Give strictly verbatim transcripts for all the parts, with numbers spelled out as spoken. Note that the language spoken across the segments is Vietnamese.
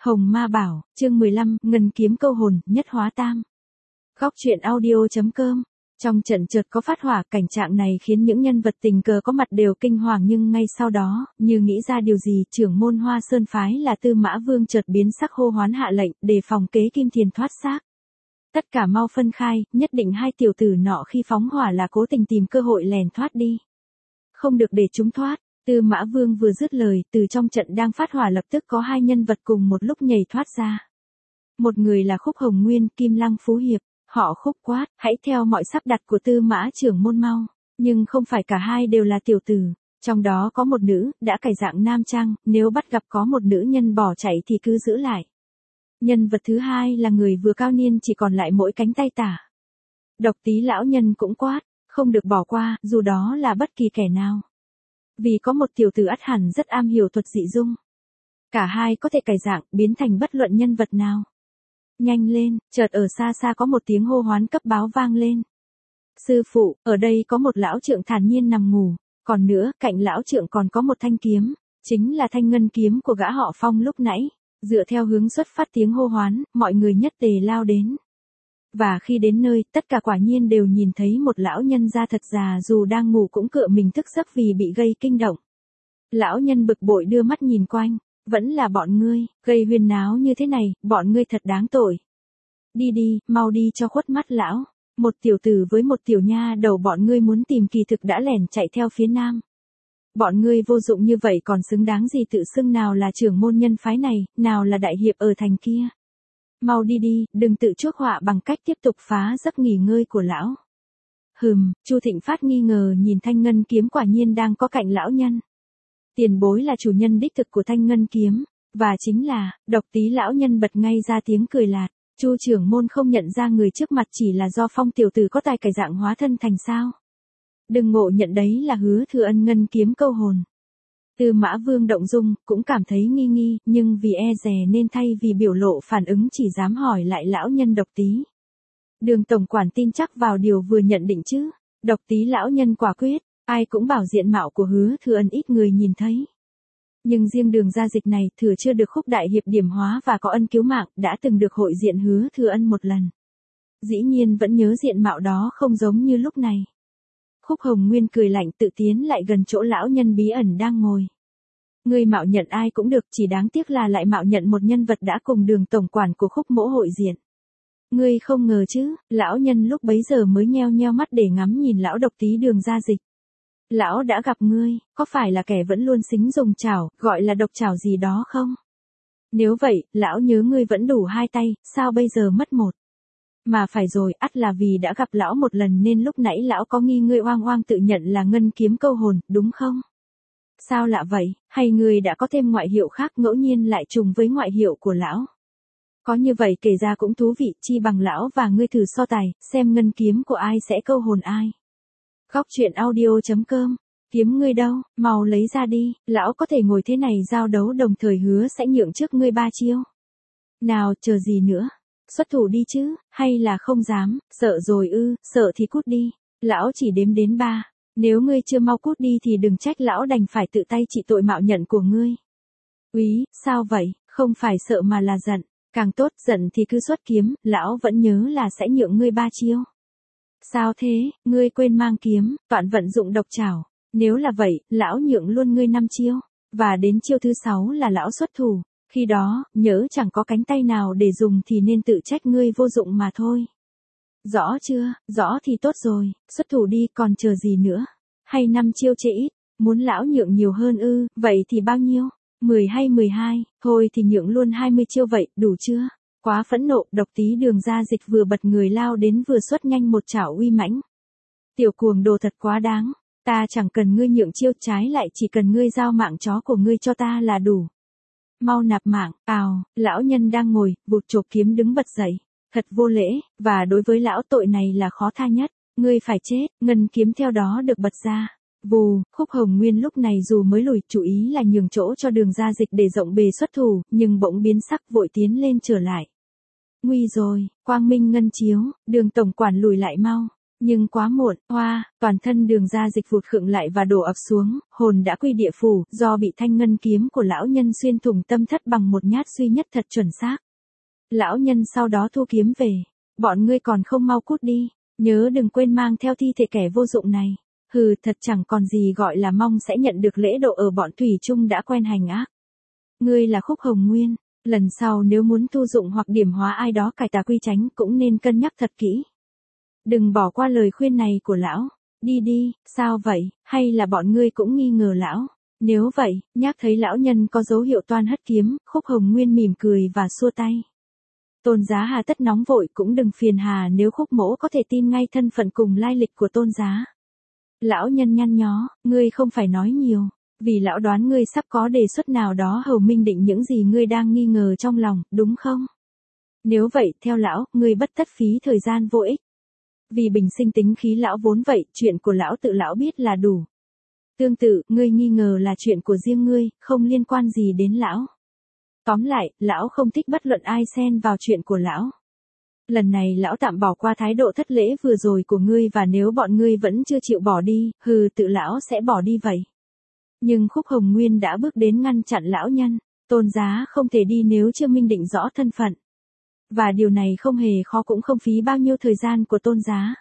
Hồng Ma Bảo, chương mười lăm, Ngân Kiếm Câu Hồn, Nhất Hóa Tam. Góc truyện audio.com. Trong trận chợt có phát hỏa, cảnh trạng này khiến những nhân vật tình cờ có mặt đều kinh hoàng, nhưng ngay sau đó, như nghĩ ra điều gì, trưởng môn Hoa Sơn phái là Tư Mã Vương chợt biến sắc hô hoán hạ lệnh, đề phòng kế Kim Thiền thoát xác. Tất cả mau phân khai, nhất định hai tiểu tử nọ khi phóng hỏa là cố tình tìm cơ hội lèn thoát đi. Không được để chúng thoát. Tư Mã Vương vừa dứt lời, từ trong trận đang phát hỏa lập tức có hai nhân vật cùng một lúc nhảy thoát ra. Một người là Khúc Hồng Nguyên, Kim Lăng Phú Hiệp, họ Khúc quát, hãy theo mọi sắp đặt của Tư Mã trưởng môn mau, nhưng không phải cả hai đều là tiểu tử, trong đó có một nữ, đã cải dạng nam trang, nếu bắt gặp có một nữ nhân bỏ chạy thì cứ giữ lại. Nhân vật thứ hai là người vừa cao niên chỉ còn lại mỗi cánh tay tả. Độc Tý lão nhân cũng quát, không được bỏ qua, dù đó là bất kỳ kẻ nào. Vì có một tiểu tử ắt hẳn rất am hiểu thuật dị dung. Cả hai có thể cải dạng, biến thành bất luận nhân vật nào. Nhanh lên, chợt ở xa xa có một tiếng hô hoán cấp báo vang lên. Sư phụ, ở đây có một lão trượng thản nhiên nằm ngủ, còn nữa, cạnh lão trượng còn có một thanh kiếm, chính là thanh ngân kiếm của gã họ Phong lúc nãy. Dựa theo hướng xuất phát tiếng hô hoán, mọi người nhất tề lao đến. Và khi đến nơi, tất cả quả nhiên đều nhìn thấy một lão nhân da thật già, dù đang ngủ cũng cựa mình thức giấc vì bị gây kinh động. Lão nhân bực bội đưa mắt nhìn quanh, vẫn là bọn ngươi, gây huyên náo như thế này, bọn ngươi thật đáng tội. Đi đi, mau đi cho khuất mắt lão, một tiểu tử với một tiểu nha đầu bọn ngươi muốn tìm kỳ thực đã lẻn chạy theo phía nam. Bọn ngươi vô dụng như vậy còn xứng đáng gì tự xưng nào là trưởng môn nhân phái này, nào là đại hiệp ở thành kia. Mau đi đi, đừng tự chuốc họa bằng cách tiếp tục phá giấc nghỉ ngơi của lão. Hừm, Chu Thịnh Phát nghi ngờ nhìn thanh ngân kiếm quả nhiên đang có cạnh lão nhân. Tiền bối là chủ nhân đích thực của thanh ngân kiếm, và chính là, Độc Tý lão nhân bật ngay ra tiếng cười lạt, Chu trưởng môn không nhận ra người trước mặt chỉ là do Phong tiểu tử có tài cải dạng hóa thân thành sao. Đừng ngộ nhận đấy là Hứa Thừa Ân ngân kiếm câu hồn. Tư Mã Vương động dung, cũng cảm thấy nghi nghi, nhưng vì e dè nên thay vì biểu lộ phản ứng chỉ dám hỏi lại lão nhân Độc Tý. Đường tổng quản tin chắc vào điều vừa nhận định chứ? Độc Tý lão nhân quả quyết, ai cũng bảo diện mạo của Hứa Thừa Ân ít người nhìn thấy. Nhưng riêng Đường Gia Dịch này thừa chưa được Khúc đại hiệp điểm hóa và có ân cứu mạng, đã từng được hội diện Hứa Thừa Ân một lần. Dĩ nhiên vẫn nhớ diện mạo đó không giống như lúc này. Khúc Hồng Nguyên cười lạnh tự tiến lại gần chỗ lão nhân bí ẩn đang ngồi. Ngươi mạo nhận ai cũng được, chỉ đáng tiếc là lại mạo nhận một nhân vật đã cùng Đường tổng quản của Khúc mỗ hội diện. Ngươi không ngờ chứ? Lão nhân lúc bấy giờ mới nheo nheo mắt để ngắm nhìn lão Độc Tý Đường Gia Dịch. Lão đã gặp ngươi, có phải là kẻ vẫn luôn xính dùng chảo, gọi là độc chảo gì đó không? Nếu vậy, lão nhớ ngươi vẫn đủ hai tay, sao bây giờ mất một? Mà phải rồi, ắt là vì đã gặp lão một lần nên lúc nãy lão có nghi ngươi oang oang tự nhận là ngân kiếm câu hồn, đúng không? Sao lạ vậy, hay ngươi đã có thêm ngoại hiệu khác ngẫu nhiên lại trùng với ngoại hiệu của lão? Có như vậy kể ra cũng thú vị, chi bằng lão và ngươi thử so tài, xem ngân kiếm của ai sẽ câu hồn ai. Góc truyện audio.com. Kiếm ngươi đâu, mau lấy ra đi, lão có thể ngồi thế này giao đấu đồng thời hứa sẽ nhượng trước ngươi ba chiêu. Nào, chờ gì nữa? Xuất thủ đi chứ, hay là không dám, sợ rồi ư, sợ thì cút đi. Lão chỉ đếm đến ba, nếu ngươi chưa mau cút đi thì đừng trách lão đành phải tự tay trị tội mạo nhận của ngươi. Úy, sao vậy, không phải sợ mà là giận, càng tốt, giận thì cứ xuất kiếm, lão vẫn nhớ là sẽ nhượng ngươi ba chiêu. Sao thế, ngươi quên mang kiếm, toàn vận dụng độc chảo, nếu là vậy, lão nhượng luôn ngươi năm chiêu, và đến chiêu thứ sáu là lão xuất thủ. Khi đó, nhớ chẳng có cánh tay nào để dùng thì nên tự trách ngươi vô dụng mà thôi. Rõ chưa, rõ thì tốt rồi, xuất thủ đi còn chờ gì nữa. Hay năm chiêu chê ít, muốn lão nhượng nhiều hơn ư, vậy thì bao nhiêu? mười hay mười hai, thôi thì nhượng luôn hai mươi chiêu vậy, đủ chưa? Quá phẫn nộ, Độc Tý Đường Gia Dịch vừa bật người lao đến vừa xuất nhanh một chảo uy mãnh. Tiểu cuồng đồ thật quá đáng, ta chẳng cần ngươi nhượng chiêu, trái lại chỉ cần ngươi giao mạng chó của ngươi cho ta là đủ. Mau nạp mạng, ào, lão nhân đang ngồi, vụt chộp kiếm đứng bật dậy, thật vô lễ, và đối với lão tội này là khó tha nhất, ngươi phải chết, ngân kiếm theo đó được bật ra. Vù, Khúc Hồng Nguyên lúc này dù mới lùi, chủ ý là nhường chỗ cho Đường Gia Dịch để rộng bề xuất thủ, nhưng bỗng biến sắc vội tiến lên trở lại. Nguy rồi, quang minh ngân chiếu, Đường tổng quản lùi lại mau, Nhưng quá muộn, oa, toàn thân đường ra dịch vụt khựng lại và đổ ập xuống, hồn đã quy địa phủ, do bị thanh ngân kiếm của lão nhân xuyên thủng tâm thất bằng một nhát duy nhất thật chuẩn xác. Lão nhân sau đó thu kiếm về, bọn ngươi còn không mau cút đi, nhớ đừng quên mang theo thi thể kẻ vô dụng này. Hừ, thật chẳng còn gì gọi là mong sẽ nhận được lễ độ ở bọn thủy chung đã quen hành ác. Ngươi là Khúc Hồng Nguyên, lần sau nếu muốn tu dụng hoặc điểm hóa ai đó cải tà quy chánh cũng nên cân nhắc thật kỹ. Đừng bỏ qua lời khuyên này của lão, đi đi, sao vậy, hay là bọn ngươi cũng nghi ngờ lão? Nếu vậy, nhắc thấy lão nhân có dấu hiệu toan hất kiếm, Khúc Hồng Nguyên mỉm cười và xua tay. Tôn giá hà tất nóng vội cũng đừng phiền hà nếu Khúc mỗ có thể tin ngay thân phận cùng lai lịch của tôn giá. Lão nhân nhăn nhó, ngươi không phải nói nhiều, vì lão đoán ngươi sắp có đề xuất nào đó hầu minh định những gì ngươi đang nghi ngờ trong lòng, đúng không? Nếu vậy, theo lão, ngươi bất tất phí thời gian vô ích. Vì bình sinh tính khí lão vốn vậy, chuyện của lão tự lão biết là đủ. Tương tự, ngươi nghi ngờ là chuyện của riêng ngươi, không liên quan gì đến lão. Tóm lại, lão không thích bất luận ai xen vào chuyện của lão. Lần này lão tạm bỏ qua thái độ thất lễ vừa rồi của ngươi và nếu bọn ngươi vẫn chưa chịu bỏ đi, hừ tự lão sẽ bỏ đi vậy. Nhưng Khúc Hồng Nguyên đã bước đến ngăn chặn lão nhân, tôn giá không thể đi nếu chưa minh định rõ thân phận. Và điều này không hề khó cũng không phí bao nhiêu thời gian của tôn giá.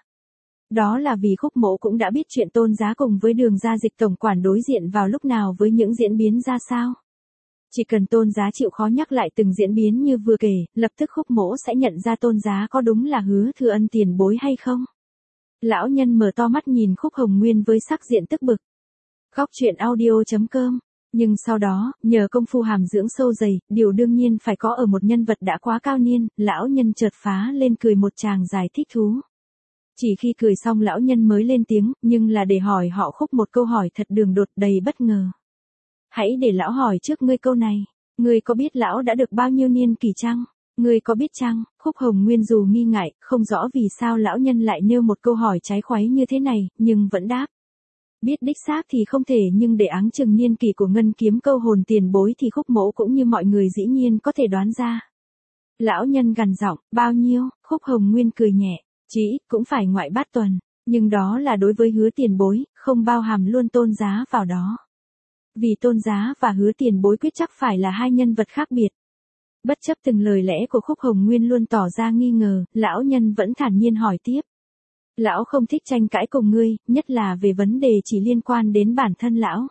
Đó là vì Khúc mỗ cũng đã biết chuyện tôn giá cùng với đường ra dịch tổng quản đối diện vào lúc nào với những diễn biến ra sao. Chỉ cần tôn giá chịu khó nhắc lại từng diễn biến như vừa kể, lập tức Khúc mỗ sẽ nhận ra tôn giá có đúng là Hứa Thừa Ân tiền bối hay không. Lão nhân mở to mắt nhìn Khúc Hồng Nguyên với sắc diện tức bực. Góc truyện audio chấm com. Nhưng sau đó, nhờ công phu hàm dưỡng sâu dày, điều đương nhiên phải có ở một nhân vật đã quá cao niên, lão nhân chợt phá lên cười một tràng dài thích thú. Chỉ khi cười xong lão nhân mới lên tiếng, nhưng là để hỏi họ Khúc một câu hỏi thật đường đột đầy bất ngờ. Hãy để lão hỏi trước ngươi câu này, ngươi có biết lão đã được bao nhiêu niên kỷ chăng? Ngươi có biết chăng? Khúc Hồng Nguyên dù nghi ngại, không rõ vì sao lão nhân lại nêu một câu hỏi trái khoáy như thế này, nhưng vẫn đáp. Biết đích xác thì không thể nhưng để áng chừng niên kỷ của ngân kiếm câu hồn tiền bối thì Khúc mỗ cũng như mọi người dĩ nhiên có thể đoán ra. Lão nhân gằn giọng, bao nhiêu? Khúc Hồng Nguyên cười nhẹ, chỉ ít cũng phải ngoại bát tuần, nhưng đó là đối với Hứa tiền bối, không bao hàm luôn tôn giá vào đó. Vì tôn giá và Hứa tiền bối quyết chắc phải là hai nhân vật khác biệt. Bất chấp từng lời lẽ của Khúc Hồng Nguyên luôn tỏ ra nghi ngờ, lão nhân vẫn thản nhiên hỏi tiếp. Lão không thích tranh cãi cùng ngươi, nhất là về vấn đề chỉ liên quan đến bản thân lão.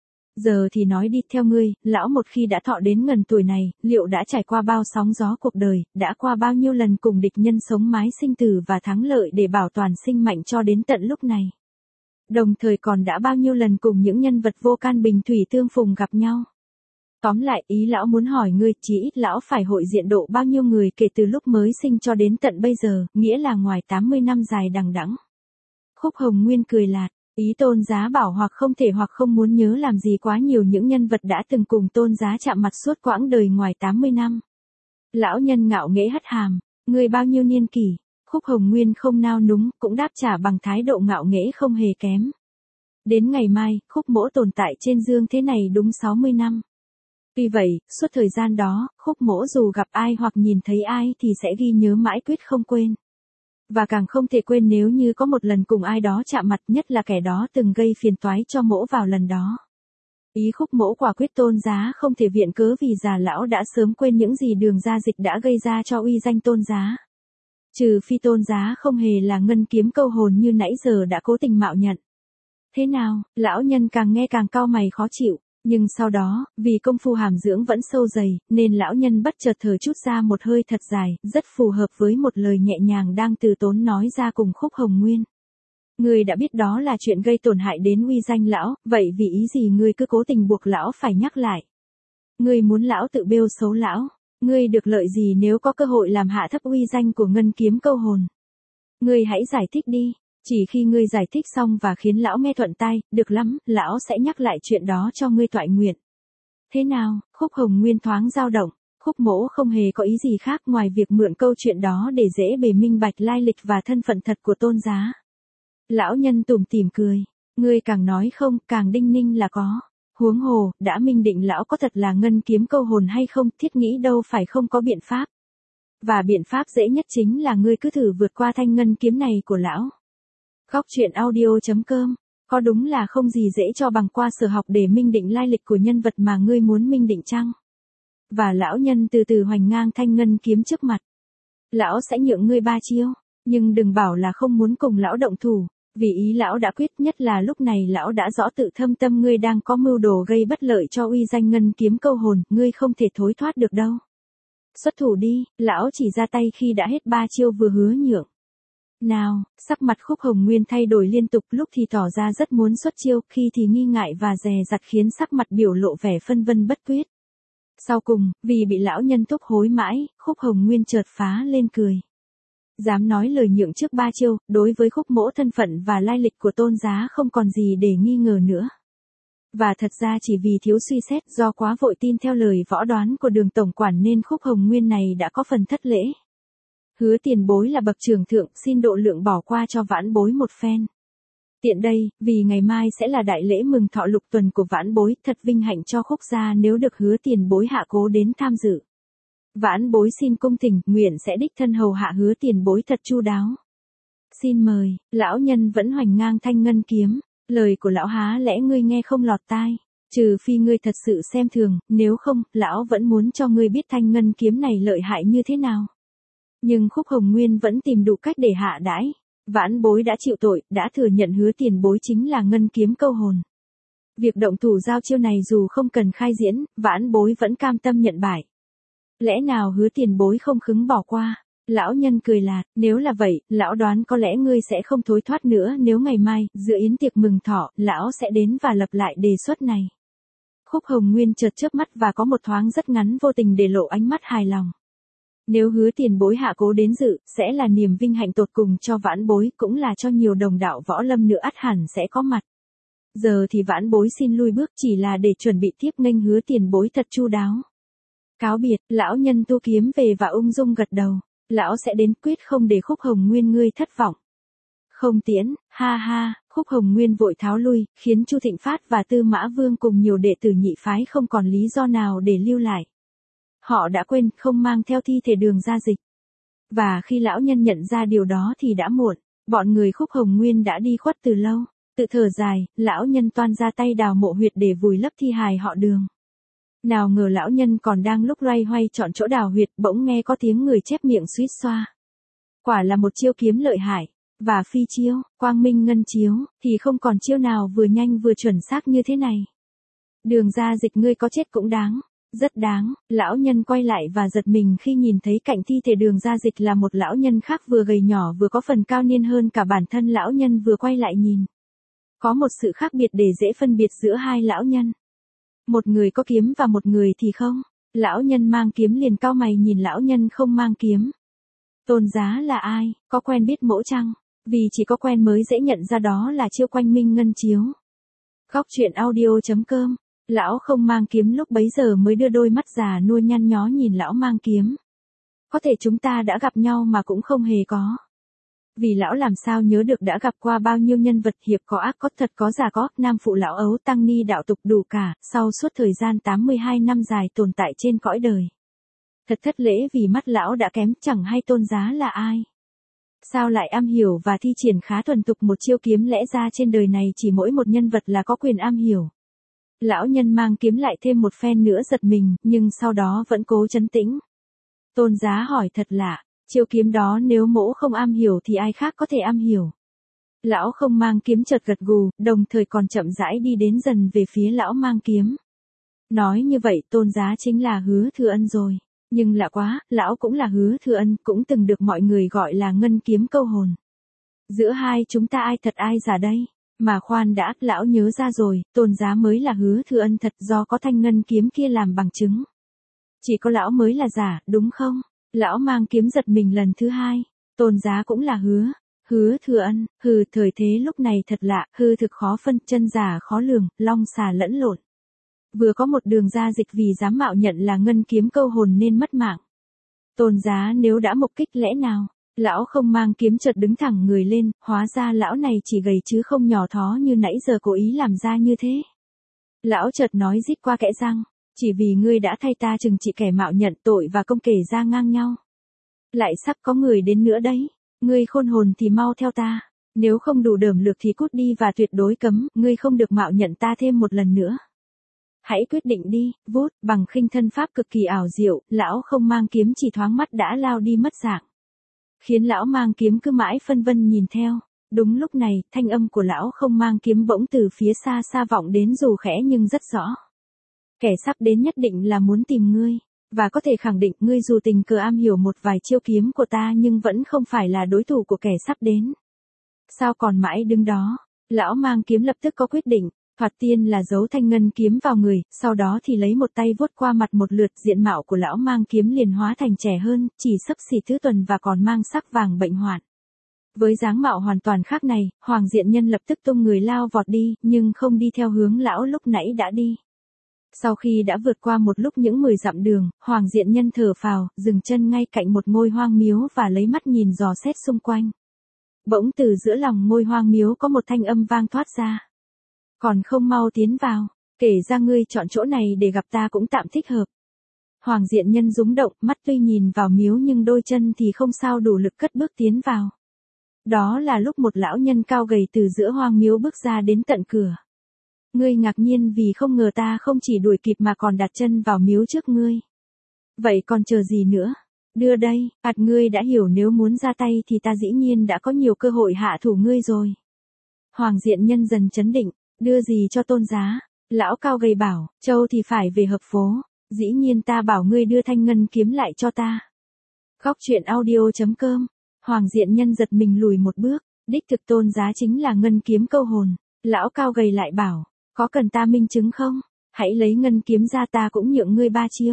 Giờ thì nói đi theo ngươi, lão một khi đã thọ đến ngần tuổi này, liệu đã trải qua bao sóng gió cuộc đời, đã qua bao nhiêu lần cùng địch nhân sống mái sinh tử và thắng lợi để bảo toàn sinh mạnh cho đến tận lúc này. Đồng thời còn đã bao nhiêu lần cùng những nhân vật vô can bình thủy tương phùng gặp nhau. Tóm lại, ý lão muốn hỏi ngươi, chỉ ít lão phải hội diện độ bao nhiêu người kể từ lúc mới sinh cho đến tận bây giờ, nghĩa là ngoài tám mươi năm dài đằng đẵng. Khúc Hồng Nguyên cười lạt, ý tôn giá bảo hoặc không thể hoặc không muốn nhớ làm gì quá nhiều những nhân vật đã từng cùng tôn giá chạm mặt suốt quãng đời ngoài tám mươi năm. Lão nhân ngạo nghễ hất hàm, ngươi bao nhiêu niên kỷ? Khúc Hồng Nguyên không nao núng, cũng đáp trả bằng thái độ ngạo nghễ không hề kém. Đến ngày mai, Khúc mỗ tồn tại trên dương thế này đúng sáu mươi năm. Vì vậy, suốt thời gian đó, Khúc mỗ dù gặp ai hoặc nhìn thấy ai thì sẽ ghi nhớ mãi quyết không quên. Và càng không thể quên nếu như có một lần cùng ai đó chạm mặt, nhất là kẻ đó từng gây phiền toái cho mỗ vào lần đó. Ý Khúc mỗ quả quyết tôn giá không thể viện cớ vì già lão đã sớm quên những gì đường ra dịch đã gây ra cho uy danh tôn giá. Trừ phi tôn giá không hề là ngân kiếm câu hồn như nãy giờ đã cố tình mạo nhận. Thế nào, lão nhân càng nghe càng cau mày khó chịu. Nhưng sau đó, vì công phu hàm dưỡng vẫn sâu dày, nên lão nhân bất chợt thở chút ra một hơi thật dài, rất phù hợp với một lời nhẹ nhàng đang từ tốn nói ra cùng Khúc Hồng Nguyên. Ngươi đã biết đó là chuyện gây tổn hại đến uy danh lão, vậy vì ý gì ngươi cứ cố tình buộc lão phải nhắc lại? Ngươi muốn lão tự bêu xấu lão, ngươi được lợi gì nếu có cơ hội làm hạ thấp uy danh của ngân kiếm câu hồn? Ngươi hãy giải thích đi. Chỉ khi ngươi giải thích xong và khiến lão nghe thuận tai, được lắm, lão sẽ nhắc lại chuyện đó cho ngươi toại nguyện. Thế nào? Khúc Hồng Nguyên thoáng dao động, Khúc mỗ không hề có ý gì khác ngoài việc mượn câu chuyện đó để dễ bề minh bạch lai lịch và thân phận thật của tôn giá. Lão nhân tủm tỉm cười, ngươi càng nói không, càng đinh ninh là có. Huống hồ, đã minh định lão có thật là ngân kiếm câu hồn hay không, thiết nghĩ đâu phải không có biện pháp. Và biện pháp dễ nhất chính là ngươi cứ thử vượt qua thanh ngân kiếm này của lão. Góc truyện audio.com. Có đúng là không gì dễ cho bằng qua sở học để minh định lai lịch của nhân vật mà ngươi muốn minh định chăng? Và lão nhân từ từ hoành ngang thanh ngân kiếm trước mặt. Lão sẽ nhượng ngươi ba chiêu, nhưng đừng bảo là không muốn cùng lão động thủ, vì ý lão đã quyết, nhất là lúc này lão đã rõ tự thâm tâm ngươi đang có mưu đồ gây bất lợi cho uy danh ngân kiếm câu hồn, ngươi không thể thối thoát được đâu. Xuất thủ đi, lão chỉ ra tay khi đã hết ba chiêu vừa hứa nhượng. Nào, sắc mặt Khúc Hồng Nguyên thay đổi liên tục, lúc thì tỏ ra rất muốn xuất chiêu, khi thì nghi ngại và dè dặt khiến sắc mặt biểu lộ vẻ phân vân bất quyết. Sau cùng, vì bị lão nhân thúc hối mãi, Khúc Hồng Nguyên chợt phá lên cười. Dám nói lời nhượng trước ba chiêu, đối với Khúc mỗ thân phận và lai lịch của Tôn Giá không còn gì để nghi ngờ nữa. Và thật ra chỉ vì thiếu suy xét, do quá vội tin theo lời võ đoán của Đường tổng quản nên Khúc Hồng Nguyên này đã có phần thất lễ. Hứa tiền bối là bậc trưởng thượng, xin độ lượng bỏ qua cho vãn bối một phen. Tiện đây, vì ngày mai sẽ là đại lễ mừng thọ lục tuần của vãn bối, thật vinh hạnh cho Khúc gia nếu được hứa tiền bối hạ cố đến tham dự. Vãn bối xin cung thỉnh, nguyện sẽ đích thân hầu hạ hứa tiền bối thật chu đáo. Xin mời, lão nhân vẫn hoành ngang thanh ngân kiếm, lời của lão há lẽ ngươi nghe không lọt tai, trừ phi ngươi thật sự xem thường, nếu không, lão vẫn muốn cho ngươi biết thanh ngân kiếm này lợi hại như thế nào. Nhưng Khúc Hồng Nguyên vẫn tìm đủ cách để hạ đãi. Vãn bối đã chịu tội, đã thừa nhận hứa tiền bối chính là ngân kiếm câu hồn. Việc động thủ giao chiêu này dù không cần khai diễn, vãn bối vẫn cam tâm nhận bại. Lẽ nào hứa tiền bối không khứng bỏ qua? Lão nhân cười lạt, nếu là vậy, lão đoán có lẽ ngươi sẽ không thối thoát nữa nếu ngày mai, giữa yến tiệc mừng thọ, lão sẽ đến và lập lại đề xuất này. Khúc Hồng Nguyên chợt chớp mắt và có một thoáng rất ngắn vô tình để lộ ánh mắt hài lòng. Nếu hứa tiền bối hạ cố đến dự, sẽ là niềm vinh hạnh tột cùng cho vãn bối, cũng là cho nhiều đồng đạo võ lâm nữa ắt hẳn sẽ có mặt. Giờ thì vãn bối xin lui bước, chỉ là để chuẩn bị tiếp nghênh hứa tiền bối thật chu đáo. Cáo biệt, lão nhân tu kiếm về và ung dung gật đầu. Lão sẽ đến, quyết không để Khúc Hồng Nguyên ngươi thất vọng. Không tiễn, ha ha, Khúc Hồng Nguyên vội tháo lui, khiến Chu Thịnh Phát và Tư Mã Vương cùng nhiều đệ tử nhị phái không còn lý do nào để lưu lại. Họ đã quên không mang theo thi thể Đường ra dịch. Và khi lão nhân nhận ra điều đó thì đã muộn, bọn người Khúc Hồng Nguyên đã đi khuất từ lâu. Tự thở dài, lão nhân toan ra tay đào mộ huyệt để vùi lấp thi hài họ Đường. Nào ngờ lão nhân còn đang lúc loay hoay chọn chỗ đào huyệt, bỗng nghe có tiếng người chép miệng suýt xoa. Quả là một chiêu kiếm lợi hại, và phi chiêu, quang minh ngân chiếu, thì không còn chiêu nào vừa nhanh vừa chuẩn xác như thế này. Đường ra dịch ngươi có chết cũng đáng. Rất đáng, lão nhân quay lại và giật mình khi nhìn thấy cạnh thi thể Đường ra dịch là một lão nhân khác vừa gầy nhỏ vừa có phần cao niên hơn cả bản thân lão nhân vừa quay lại nhìn. Có một sự khác biệt để dễ phân biệt giữa hai lão nhân. Một người có kiếm và một người thì không. Lão nhân mang kiếm liền cau mày nhìn lão nhân không mang kiếm. Tôn Giá là ai, có quen biết mỗ chăng? Vì chỉ có quen mới dễ nhận ra đó là chiêu quanh minh ngân chiếu. Góc truyện audio.com. Lão không mang kiếm lúc bấy giờ mới đưa đôi mắt già nua nhăn nhó nhìn lão mang kiếm. Có thể chúng ta đã gặp nhau mà cũng không hề có. Vì lão làm sao nhớ được đã gặp qua bao nhiêu nhân vật, hiệp có ác có, thật có giả có, nam phụ lão ấu tăng ni đạo tục đủ cả, sau suốt thời gian tám mươi hai năm dài tồn tại trên cõi đời. Thật thất lễ vì mắt lão đã kém, chẳng hay Tôn Giá là ai. Sao lại am hiểu và thi triển khá thuần thục một chiêu kiếm, lẽ ra trên đời này chỉ mỗi một nhân vật là có quyền am hiểu. Lão nhân mang kiếm lại thêm một phen nữa giật mình, nhưng sau đó vẫn cố trấn tĩnh. Tôn Giá hỏi thật lạ, chiêu kiếm đó nếu mỗ không am hiểu thì ai khác có thể am hiểu. Lão không mang kiếm chợt gật gù, đồng thời còn chậm rãi đi đến dần về phía lão mang kiếm. Nói như vậy Tôn Giá chính là Hứa Thừa Ân rồi. Nhưng lạ quá, lão cũng là Hứa Thừa Ân, cũng từng được mọi người gọi là ngân kiếm câu hồn. Giữa hai chúng ta ai thật ai giả đây? Mà khoan đã, lão nhớ ra rồi, Tôn Giá mới là Hứa Thừa Ân thật, do có thanh ngân kiếm kia làm bằng chứng. Chỉ có lão mới là giả, đúng không? Lão mang kiếm giật mình lần thứ hai. Tôn Giá cũng là hứa. Hứa Thừa Ân, hừ, thời thế lúc này thật lạ, hư thực khó phân, chân giả khó lường, long xà lẫn lộn. Vừa có một Đường ra dịch vì dám mạo nhận là ngân kiếm câu hồn nên mất mạng. Tôn Giá nếu đã mục kích lẽ nào? Lão không mang kiếm chợt đứng thẳng người lên, hóa ra lão này chỉ gầy chứ không nhỏ thó như nãy giờ cố ý làm ra như thế. Lão chợt nói rít qua kẽ răng, chỉ vì ngươi đã thay ta trừng trị kẻ mạo nhận, tội và công kể ra ngang nhau. Lại sắp có người đến nữa đấy, ngươi khôn hồn thì mau theo ta. Nếu không đủ đởm lược thì cút đi và tuyệt đối cấm, ngươi không được mạo nhận ta thêm một lần nữa. Hãy quyết định đi, vút, bằng khinh thân pháp cực kỳ ảo diệu, lão không mang kiếm chỉ thoáng mắt đã lao đi mất dạng. Khiến lão mang kiếm cứ mãi phân vân nhìn theo. Đúng lúc này, thanh âm của lão không mang kiếm bỗng từ phía xa xa vọng đến dù khẽ nhưng rất rõ. Kẻ sắp đến nhất định là muốn tìm ngươi. Và có thể khẳng định ngươi dù tình cờ am hiểu một vài chiêu kiếm của ta nhưng vẫn không phải là đối thủ của kẻ sắp đến. Sao còn mãi đứng đó? Lão mang kiếm lập tức có quyết định. Thoạt tiên là giấu thanh ngân kiếm vào người, sau đó thì lấy một tay vuốt qua mặt một lượt, diện mạo của lão mang kiếm liền hóa thành trẻ hơn, chỉ xấp xỉ tứ tuần và còn mang sắc vàng bệnh hoạn. Với dáng mạo hoàn toàn khác này, Hoàng Diện Nhân lập tức tung người lao vọt đi, nhưng không đi theo hướng lão lúc nãy đã đi. Sau khi đã vượt qua một lúc những mười dặm đường, Hoàng Diện Nhân thở phào, dừng chân ngay cạnh một ngôi hoang miếu và lấy mắt nhìn dò xét xung quanh. Bỗng từ giữa lòng ngôi hoang miếu có một thanh âm vang thoát ra. Còn không mau tiến vào, kể ra ngươi chọn chỗ này để gặp ta cũng tạm thích hợp. Hoàng Diện Nhân rúng động, mắt tuy nhìn vào miếu nhưng đôi chân thì không sao đủ lực cất bước tiến vào. Đó là lúc một lão nhân cao gầy từ giữa hoang miếu bước ra đến tận cửa. Ngươi ngạc nhiên vì không ngờ ta không chỉ đuổi kịp mà còn đặt chân vào miếu trước ngươi. Vậy còn chờ gì nữa? Đưa đây, ạt ngươi đã hiểu nếu muốn ra tay thì ta dĩ nhiên đã có nhiều cơ hội hạ thủ ngươi rồi. Hoàng Diện Nhân dần chấn định, đưa gì cho tôn giá? Lão cao gầy bảo, châu thì phải về hợp phố, dĩ nhiên ta bảo ngươi đưa thanh ngân kiếm lại cho ta. Góc truyện audio chấm com. Hoàng Diện Nhân giật mình lùi một bước, đích thực tôn giá chính là ngân kiếm câu hồn. Lão cao gầy lại bảo, có cần ta minh chứng không? Hãy lấy ngân kiếm ra, ta cũng nhượng ngươi ba chiêu.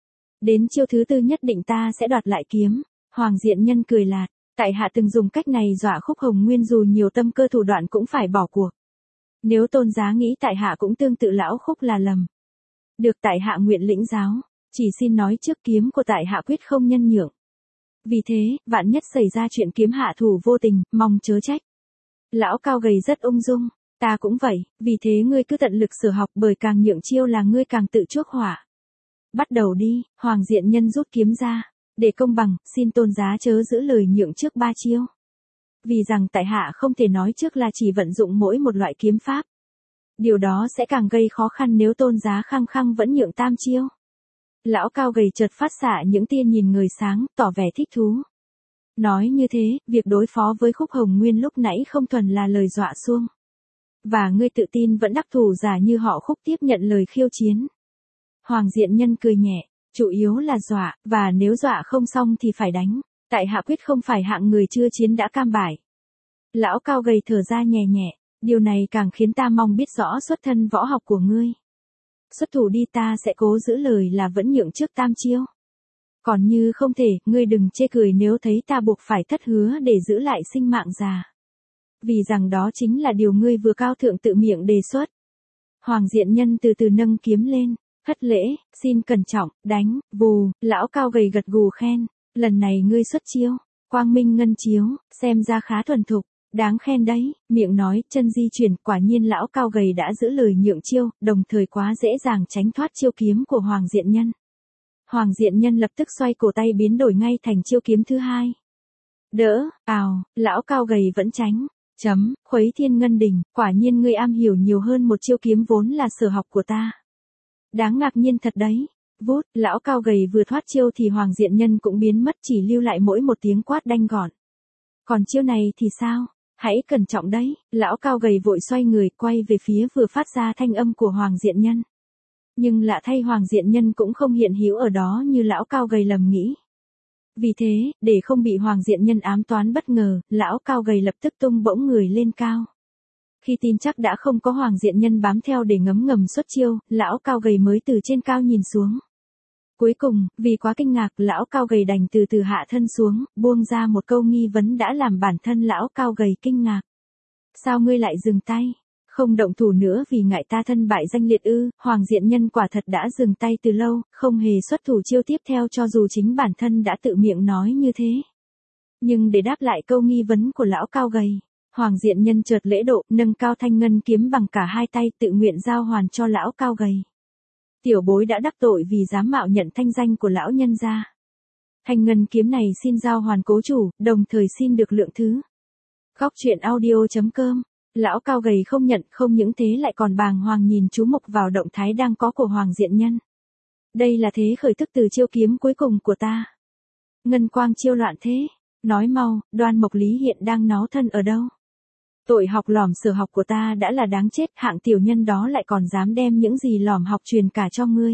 Đến chiêu thứ tư nhất định ta sẽ đoạt lại kiếm. Hoàng Diện Nhân cười lạt, tại hạ từng dùng cách này dọa Khúc Hồng Nguyên, dù nhiều tâm cơ thủ đoạn cũng phải bỏ cuộc. Nếu tôn giá nghĩ tại hạ cũng tương tự lão Khúc là lầm. Được, tại hạ nguyện lĩnh giáo, chỉ xin nói trước kiếm của tại hạ quyết không nhân nhượng. Vì thế, vạn nhất xảy ra chuyện kiếm hạ thủ vô tình, mong chớ trách. Lão cao gầy rất ung dung, ta cũng vậy, vì thế ngươi cứ tận lực sửa học, bởi càng nhượng chiêu là ngươi càng tự chuốc họa. Bắt đầu đi. Hoàng Diện Nhân rút kiếm ra, để công bằng, xin tôn giá chớ giữ lời nhượng trước ba chiêu. Vì rằng tại hạ không thể nói trước là chỉ vận dụng mỗi một loại kiếm pháp. Điều đó sẽ càng gây khó khăn nếu tôn giá khăng khăng vẫn nhượng tam chiêu. Lão cao gầy chợt phát xạ những tia nhìn người sáng, tỏ vẻ thích thú. Nói như thế, việc đối phó với Khúc Hồng Nguyên lúc nãy không thuần là lời dọa xuông. Và ngươi tự tin vẫn đắc thủ giả như họ Khúc tiếp nhận lời khiêu chiến. Hoàng Diện Nhân cười nhẹ, chủ yếu là dọa, và nếu dọa không xong thì phải đánh. Tại hạ quyết không phải hạng người chưa chiến đã cam bại. Lão cao gầy thở ra nhẹ nhẹ, điều này càng khiến ta mong biết rõ xuất thân võ học của ngươi. Xuất thủ đi, ta sẽ cố giữ lời là vẫn nhượng trước tam chiêu. Còn như không thể, ngươi đừng chê cười nếu thấy ta buộc phải thất hứa để giữ lại sinh mạng già. Vì rằng đó chính là điều ngươi vừa cao thượng tự miệng đề xuất. Hoàng Diện Nhân từ từ nâng kiếm lên, thất lễ, xin cẩn trọng, đánh, vù, lão cao gầy gật gù khen. Lần này ngươi xuất chiêu, quang minh ngân chiếu, xem ra khá thuần thục, đáng khen đấy, miệng nói, chân di chuyển, quả nhiên lão cao gầy đã giữ lời nhượng chiêu, đồng thời quá dễ dàng tránh thoát chiêu kiếm của Hoàng Diện Nhân. Hoàng Diện Nhân lập tức xoay cổ tay biến đổi ngay thành chiêu kiếm thứ hai. Đỡ, ào, lão cao gầy vẫn tránh, chấm, khuấy thiên ngân đình, quả nhiên ngươi am hiểu nhiều hơn một chiêu kiếm vốn là sở học của ta. Đáng ngạc nhiên thật đấy. Vút, lão cao gầy vừa thoát chiêu thì Hoàng Diện Nhân cũng biến mất, chỉ lưu lại mỗi một tiếng quát đanh gọn. Còn chiêu này thì sao? Hãy cẩn trọng đấy. Lão cao gầy vội xoay người quay về phía vừa phát ra thanh âm của Hoàng Diện Nhân. Nhưng lạ thay, Hoàng Diện Nhân cũng không hiện hữu ở đó như lão cao gầy lầm nghĩ. Vì thế, để không bị Hoàng Diện Nhân ám toán bất ngờ, lão cao gầy lập tức tung bỗng người lên cao. Khi tin chắc đã không có Hoàng Diện Nhân bám theo để ngấm ngầm xuất chiêu, lão cao gầy mới từ trên cao nhìn xuống. Cuối cùng, vì quá kinh ngạc, lão cao gầy đành từ từ hạ thân xuống, buông ra một câu nghi vấn đã làm bản thân lão cao gầy kinh ngạc. Sao ngươi lại dừng tay? Không động thủ nữa vì ngại ta thân bại danh liệt ư? Hoàng Diện Nhân quả thật đã dừng tay từ lâu, không hề xuất thủ chiêu tiếp theo cho dù chính bản thân đã tự miệng nói như thế. Nhưng để đáp lại câu nghi vấn của lão cao gầy, Hoàng Diện Nhân chợt lễ độ, nâng cao thanh ngân kiếm bằng cả hai tay, tự nguyện giao hoàn cho lão cao gầy. Tiểu bối đã đắc tội vì dám mạo nhận thanh danh của lão nhân gia. Thanh ngân kiếm này xin giao hoàn cố chủ, đồng thời xin được lượng thứ. Góc truyện audio.com. Lão cao gầy không nhận, không những thế lại còn bàng hoàng nhìn chú mục vào động thái đang có của Hoàng Diện Nhân. Đây là thế khởi thức từ chiêu kiếm cuối cùng của ta. Ngân quang chiêu loạn thế. Nói mau, Đoan Mộc Lý hiện đang náu thân ở đâu? Tội học lỏm sở học của ta đã là đáng chết, hạng tiểu nhân đó lại còn dám đem những gì lỏm học truyền cả cho ngươi.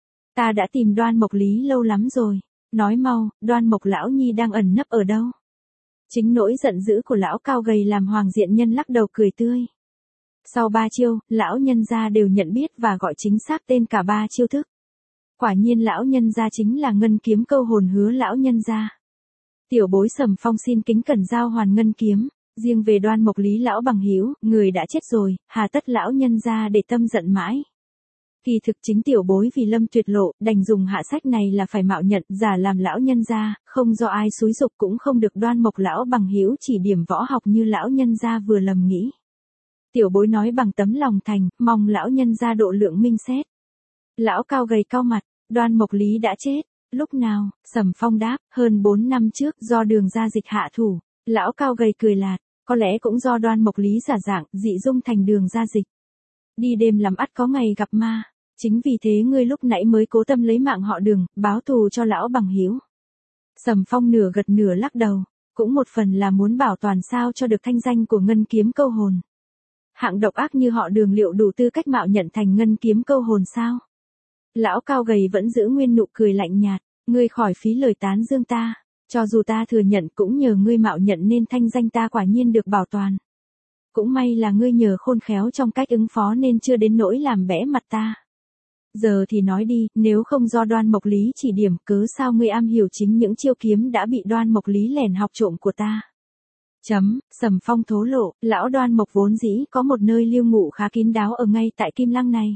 Ta đã tìm Đoan Mộc Lý lâu lắm rồi. Nói mau, Đoan Mộc lão nhi đang ẩn nấp ở đâu? Chính nỗi giận dữ của lão cao gầy làm Hoàng Diện Nhân lắc đầu cười tươi. Sau ba chiêu, lão nhân gia đều nhận biết và gọi chính xác tên cả ba chiêu thức. Quả nhiên lão nhân gia chính là ngân kiếm câu hồn hứa lão nhân gia. Tiểu bối Sầm Phong xin kính cẩn giao hoàn ngân kiếm, riêng về Đoan Mộc Lý lão bằng hữu, người đã chết rồi, hà tất lão nhân gia để tâm giận mãi. Kỳ thực chính tiểu bối vì lâm tuyệt lộ, đành dùng hạ sách này là phải mạo nhận, giả làm lão nhân gia, không do ai xúi giục cũng không được Đoan Mộc lão bằng hữu chỉ điểm võ học như lão nhân gia vừa lầm nghĩ. Tiểu bối nói bằng tấm lòng thành, mong lão nhân gia độ lượng minh xét. Lão cao gầy cao mặt, Đoan Mộc Lý đã chết. Lúc nào? Sầm Phong đáp, hơn bốn năm trước do Đường Gia Dịch hạ thủ. Lão cao gầy cười lạt, có lẽ cũng do Đoan Mộc Lý giả dạng, dị dung thành Đường Gia Dịch. Đi đêm làm ắt có ngày gặp ma, chính vì thế ngươi lúc nãy mới cố tâm lấy mạng họ Đường, báo thù cho lão bằng hữu. Sầm Phong nửa gật nửa lắc đầu, cũng một phần là muốn bảo toàn sao cho được thanh danh của ngân kiếm câu hồn. Hạng độc ác như họ Đường liệu đủ tư cách mạo nhận thành ngân kiếm câu hồn sao? Lão cao gầy vẫn giữ nguyên nụ cười lạnh nhạt, ngươi khỏi phí lời tán dương ta, cho dù ta thừa nhận cũng nhờ ngươi mạo nhận nên thanh danh ta quả nhiên được bảo toàn. Cũng may là ngươi nhờ khôn khéo trong cách ứng phó nên chưa đến nỗi làm bẽ mặt ta. Giờ thì nói đi, nếu không do Đoan Mộc Lý chỉ điểm cớ sao ngươi am hiểu chính những chiêu kiếm đã bị Đoan Mộc Lý lèn học trộm của ta. Chấm, Sầm Phong thố lộ, lão Đoan Mộc vốn dĩ có một nơi lưu ngụ khá kín đáo ở ngay tại Kim Lăng này.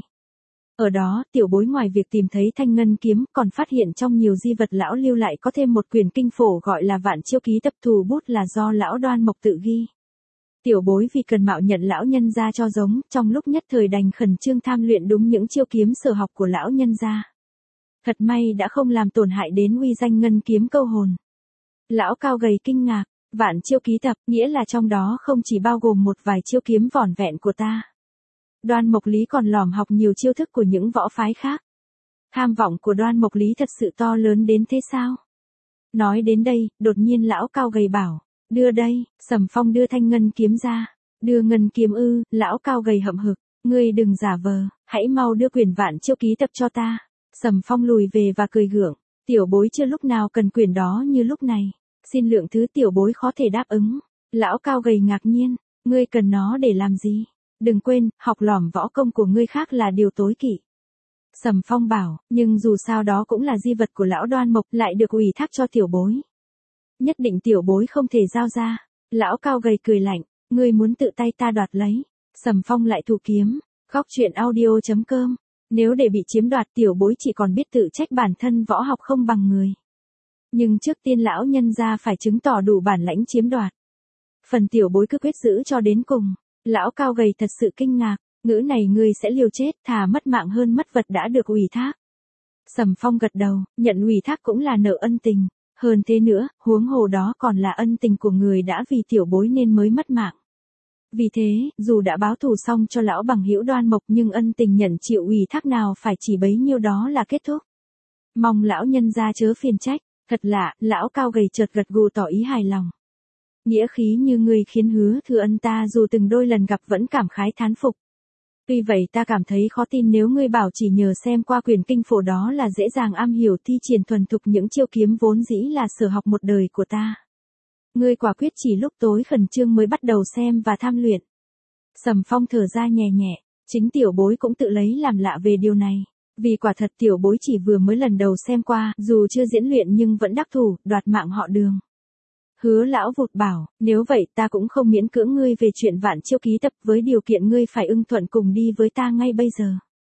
Ở đó, tiểu bối ngoài việc tìm thấy thanh ngân kiếm còn phát hiện trong nhiều di vật lão lưu lại có thêm một quyển kinh phổ gọi là Vạn Chiêu Ký Tập Thủ bút là do lão Đoan Mộc tự ghi. Tiểu bối vì cần mạo nhận lão nhân gia cho giống, trong lúc nhất thời đành khẩn trương tham luyện đúng những chiêu kiếm sở học của lão nhân gia. Thật may đã không làm tổn hại đến uy danh ngân kiếm câu hồn. Lão cao gầy kinh ngạc, Vạn Chiêu Ký Tập, nghĩa là trong đó không chỉ bao gồm một vài chiêu kiếm vỏn vẹn của ta. Đoan Mộc Lý còn lỏm học nhiều chiêu thức của những võ phái khác. Tham vọng của Đoan Mộc Lý thật sự to lớn đến thế sao? Nói đến đây, đột nhiên lão cao gầy bảo, đưa đây, Sầm Phong đưa thanh ngân kiếm ra. Đưa ngân kiếm ư? Lão cao gầy hậm hực, ngươi đừng giả vờ, hãy mau đưa quyển Vạn Chiêu Ký Tập cho ta. Sầm Phong lùi về và cười gượng, tiểu bối chưa lúc nào cần quyển đó như lúc này, xin lượng thứ tiểu bối khó thể đáp ứng. Lão cao gầy ngạc nhiên, ngươi cần nó để làm gì? Đừng quên, học lỏm võ công của ngươi khác là điều tối kỵ. Sầm Phong bảo, nhưng dù sao đó cũng là di vật của lão Đoan Mộc lại được ủy thác cho tiểu bối. Nhất định tiểu bối không thể giao ra. Lão cao gầy cười lạnh, ngươi muốn tự tay ta đoạt lấy. Sầm Phong lại thủ kiếm, góc truyện audio.com. Nếu để bị chiếm đoạt tiểu bối chỉ còn biết tự trách bản thân võ học không bằng người. Nhưng trước tiên lão nhân gia phải chứng tỏ đủ bản lãnh chiếm đoạt. Phần tiểu bối cứ quyết giữ cho đến cùng. Lão cao gầy thật sự kinh ngạc, ngữ này ngươi sẽ liều chết thà mất mạng hơn mất vật đã được ủy thác. Sầm Phong gật đầu, nhận ủy thác cũng là nợ ân tình, hơn thế nữa, huống hồ đó còn là ân tình của người đã vì tiểu bối nên mới mất mạng. Vì thế, dù đã báo thù xong cho lão bằng hữu Đoan Mộc nhưng ân tình nhận chịu ủy thác nào phải chỉ bấy nhiêu đó là kết thúc. Mong lão nhân gia chớ phiền trách, thật lạ, lão cao gầy chợt gật gù tỏ ý hài lòng. Nghĩa khí như ngươi khiến hứa thừa ân ta dù từng đôi lần gặp vẫn cảm khái thán phục. Tuy vậy ta cảm thấy khó tin nếu ngươi bảo chỉ nhờ xem qua quyển kinh phổ đó là dễ dàng am hiểu thi triển thuần thục những chiêu kiếm vốn dĩ là sở học một đời của ta. Ngươi quả quyết chỉ lúc tối khẩn trương mới bắt đầu xem và tham luyện. Sầm Phong thở ra nhẹ nhẹ, chính tiểu bối cũng tự lấy làm lạ về điều này. Vì quả thật tiểu bối chỉ vừa mới lần đầu xem qua, dù chưa diễn luyện nhưng vẫn đắc thủ, đoạt mạng họ Đường. Hứa lão vụt bảo, nếu vậy ta cũng không miễn cưỡng ngươi về chuyện Vạn Chiêu Ký Tập với điều kiện ngươi phải ưng thuận cùng đi với ta ngay bây giờ.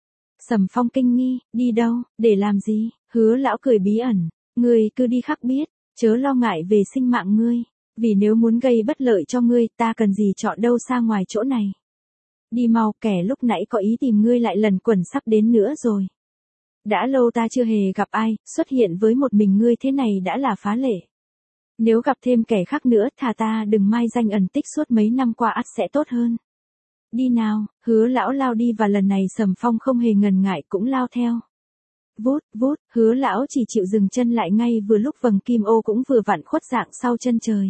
Sầm Phong kinh nghi, đi đâu, để làm gì? Hứa lão cười bí ẩn, ngươi cứ đi khắc biết, chớ lo ngại về sinh mạng ngươi, vì nếu muốn gây bất lợi cho ngươi ta cần gì chọn đâu xa ngoài chỗ này. Đi mau, kẻ lúc nãy có ý tìm ngươi lại lần quẩn sắp đến nữa rồi. Đã lâu ta chưa hề gặp ai, xuất hiện với một mình ngươi thế này đã là phá lệ. Nếu gặp thêm kẻ khác nữa thà ta đừng mai danh ẩn tích suốt mấy năm qua ắt sẽ tốt hơn. Đi nào, Hứa lão lao đi và lần này Sầm Phong không hề ngần ngại cũng lao theo. Vút, vút, Hứa lão chỉ chịu dừng chân lại ngay vừa lúc vầng kim ô cũng vừa vặn khuất dạng sau chân trời.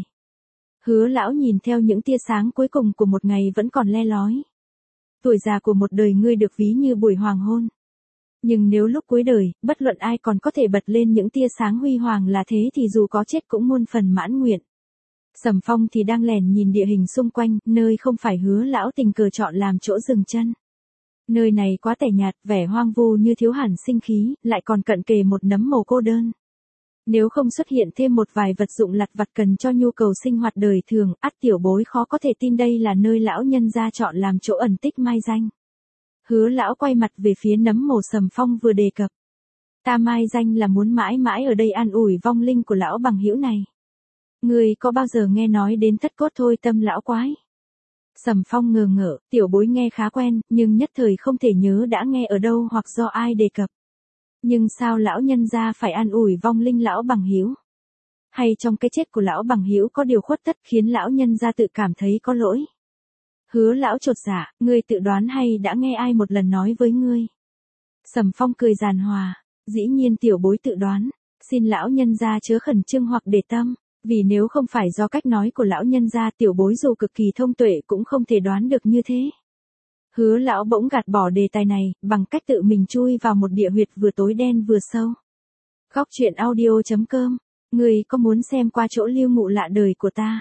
Hứa lão nhìn theo những tia sáng cuối cùng của một ngày vẫn còn le lói. Tuổi già của một đời ngươi được ví như buổi hoàng hôn. Nhưng nếu lúc cuối đời, bất luận ai còn có thể bật lên những tia sáng huy hoàng là thế thì dù có chết cũng muôn phần mãn nguyện. Sầm Phong thì đang lèn nhìn địa hình xung quanh, nơi không phải Hứa lão tình cờ chọn làm chỗ dừng chân. Nơi này quá tẻ nhạt, vẻ hoang vu như thiếu hẳn sinh khí, lại còn cận kề một nấm mồ cô đơn. Nếu không xuất hiện thêm một vài vật dụng lặt vặt cần cho nhu cầu sinh hoạt đời thường, ắt tiểu bối khó có thể tin đây là nơi lão nhân gia chọn làm chỗ ẩn tích mai danh. Hứa lão quay mặt về phía nấm mồ Sầm Phong vừa đề cập. Ta mai danh là muốn mãi mãi ở đây an ủi vong linh của lão bằng hữu này. Ngươi có bao giờ nghe nói đến thất cốt thôi tâm lão quái? Sầm Phong ngờ ngợ, tiểu bối nghe khá quen, nhưng nhất thời không thể nhớ đã nghe ở đâu hoặc do ai đề cập. Nhưng sao lão nhân gia phải an ủi vong linh lão bằng hữu? Hay trong cái chết của lão bằng hữu có điều khuất tất khiến lão nhân gia tự cảm thấy có lỗi? Hứa lão chột dạ, ngươi tự đoán hay đã nghe ai một lần nói với ngươi? Sầm Phong cười giàn hòa, dĩ nhiên tiểu bối tự đoán, xin lão nhân gia chớ khẩn trương hoặc để tâm, vì nếu không phải do cách nói của lão nhân gia tiểu bối dù cực kỳ thông tuệ cũng không thể đoán được như thế. Hứa lão bỗng gạt bỏ đề tài này, bằng cách tự mình chui vào một địa huyệt vừa tối đen vừa sâu. Góc truyện audio chấm com, ngươi có muốn xem qua chỗ lưu ngụ lạ đời của ta?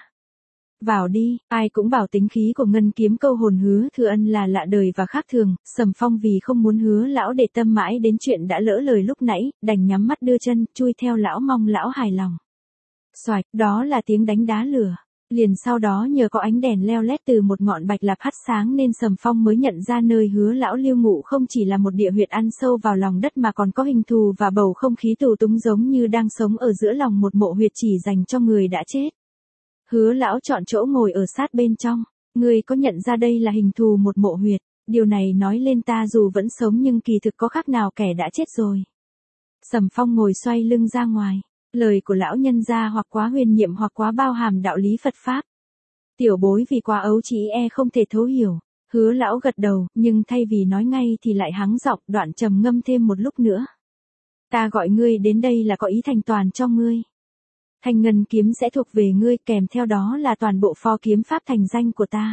Vào đi, ai cũng bảo tính khí của ngân kiếm câu hồn Hứa Thừa Ân là lạ đời và khác thường, Sầm Phong vì không muốn Hứa lão để tâm mãi đến chuyện đã lỡ lời lúc nãy, đành nhắm mắt đưa chân, chui theo lão mong lão hài lòng. Xoạch, đó là tiếng đánh đá lửa. Liền sau đó nhờ có ánh đèn leo lét từ một ngọn bạch lạp hắt sáng nên Sầm Phong mới nhận ra nơi Hứa lão lưu ngụ không chỉ là một địa huyệt ăn sâu vào lòng đất mà còn có hình thù và bầu không khí tù túng giống như đang sống ở giữa lòng một mộ huyệt chỉ dành cho người đã chết. Hứa lão chọn chỗ ngồi ở sát bên trong, ngươi có nhận ra đây là hình thù một mộ huyệt, điều này nói lên ta dù vẫn sống nhưng kỳ thực có khác nào kẻ đã chết rồi. Sầm Phong ngồi xoay lưng ra ngoài. Lời của lão nhân gia hoặc quá huyền nhiệm hoặc quá bao hàm đạo lý Phật Pháp. Tiểu bối vì quá ấu trĩ e không thể thấu hiểu. Hứa lão gật đầu, nhưng thay vì nói ngay thì lại hắng giọng đoạn trầm ngâm thêm một lúc nữa. Ta gọi ngươi đến đây là có ý thành toàn cho ngươi. Thanh ngân kiếm sẽ thuộc về ngươi, kèm theo đó là toàn bộ pho kiếm pháp thành danh của ta.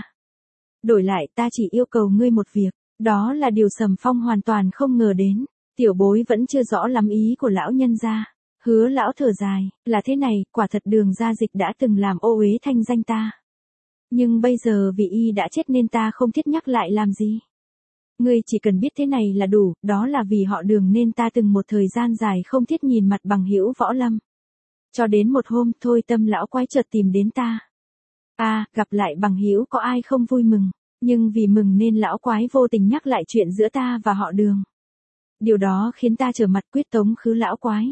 Đổi lại ta chỉ yêu cầu ngươi một việc, đó là điều Sầm Phong hoàn toàn không ngờ đến. Tiểu bối vẫn chưa rõ lắm ý của lão nhân gia. Hứa lão thở dài, là thế này, quả thật Đường Gia Dịch đã từng làm ô uế thanh danh ta. Nhưng bây giờ vì y đã chết nên ta không thiết nhắc lại làm gì. Ngươi chỉ cần biết thế này là đủ, đó là vì họ Đường nên ta từng một thời gian dài không thiết nhìn mặt bằng hữu võ lâm. Cho đến một hôm thôi tâm lão quái chợt tìm đến ta. À, gặp lại bằng hữu có ai không vui mừng, nhưng vì mừng nên lão quái vô tình nhắc lại chuyện giữa ta và họ Đường. Điều đó khiến ta trở mặt quyết tống khứ lão quái.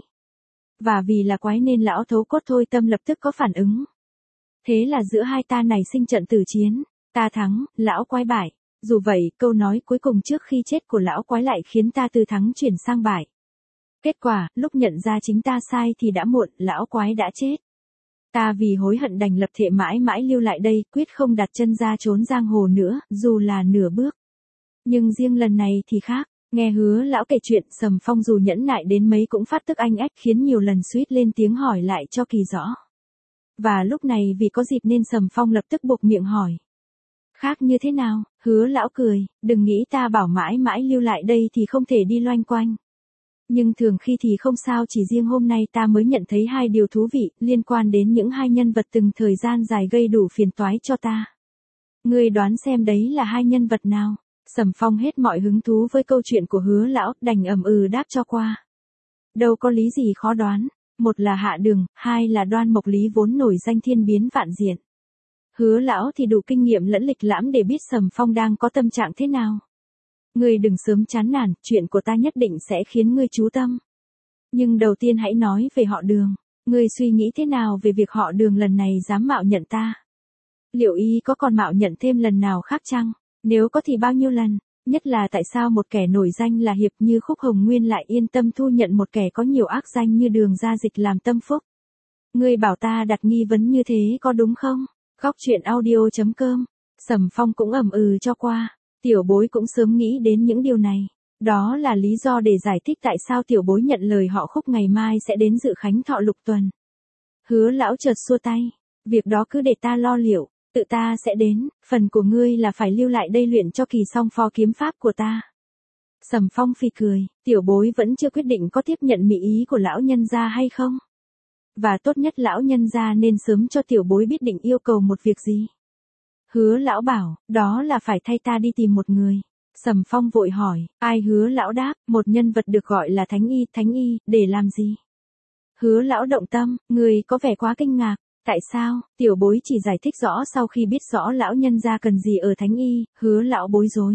Và vì là quái nên lão thấu cốt thôi tâm lập tức có phản ứng. Thế là giữa hai ta nảy sinh trận tử chiến, ta thắng, lão quái bại. Dù vậy, câu nói cuối cùng trước khi chết của lão quái lại khiến ta từ thắng chuyển sang bại. Kết quả, lúc nhận ra chính ta sai thì đã muộn, lão quái đã chết. Ta vì hối hận đành lập thệ mãi mãi lưu lại đây, quyết không đặt chân ra trốn giang hồ nữa, dù là nửa bước. Nhưng riêng lần này thì khác. Nghe Hứa lão kể chuyện, Sầm Phong dù nhẫn nại đến mấy cũng phát tức anh ách khiến nhiều lần suýt lên tiếng hỏi lại cho kỳ rõ. Và lúc này vì có dịp nên Sầm Phong lập tức buộc miệng hỏi. Khác như thế nào? Hứa lão cười, đừng nghĩ ta bảo mãi mãi lưu lại đây thì không thể đi loanh quanh. Nhưng thường khi thì không sao, chỉ riêng hôm nay ta mới nhận thấy hai điều thú vị liên quan đến những hai nhân vật từng thời gian dài gây đủ phiền toái cho ta. Ngươi đoán xem đấy là hai nhân vật nào? Sầm Phong hết mọi hứng thú với câu chuyện của Hứa lão, đành ầm ừ đáp cho qua. Đâu có lý gì khó đoán, một là Hạ Đường, hai là Đoan Mộc Lý vốn nổi danh thiên biến vạn diện. Hứa lão thì đủ kinh nghiệm lẫn lịch lãm để biết Sầm Phong đang có tâm trạng thế nào. Ngươi đừng sớm chán nản, chuyện của ta nhất định sẽ khiến ngươi chú tâm. Nhưng đầu tiên hãy nói về họ Đường, ngươi suy nghĩ thế nào về việc họ Đường lần này dám mạo nhận ta? Liệu y có còn mạo nhận thêm lần nào khác chăng? Nếu có thì bao nhiêu lần, nhất là tại sao một kẻ nổi danh là hiệp như Khúc Hồng Nguyên lại yên tâm thu nhận một kẻ có nhiều ác danh như Đường Gia Dịch làm tâm phúc. ngươi bảo ta đặt nghi vấn như thế có đúng không? Góc chuyện audio chấm com. Sầm Phong cũng ầm ừ cho qua. Tiểu bối cũng sớm nghĩ đến những điều này. Đó là lý do để giải thích tại sao tiểu bối nhận lời họ Khúc ngày mai sẽ đến dự khánh thọ lục tuần. Hứa lão chợt xua tay. Việc đó cứ để ta lo liệu, tự ta sẽ đến, phần của ngươi là phải lưu lại đây luyện cho kỳ song phó kiếm pháp của ta. Sầm Phong phì cười, tiểu bối vẫn chưa quyết định có tiếp nhận mỹ ý của lão nhân gia hay không. Và tốt nhất lão nhân gia nên sớm cho tiểu bối biết định yêu cầu một việc gì. Hứa lão bảo, đó là phải thay ta đi tìm một người. Sầm Phong vội hỏi, ai? Hứa lão đáp, một nhân vật được gọi là Thánh Y. Thánh Y, để làm gì? Hứa lão động tâm, người có vẻ quá kinh ngạc. Tại sao? Tiểu bối chỉ giải thích rõ sau khi biết rõ lão nhân gia cần gì ở Thánh Y. Hứa lão bối rối.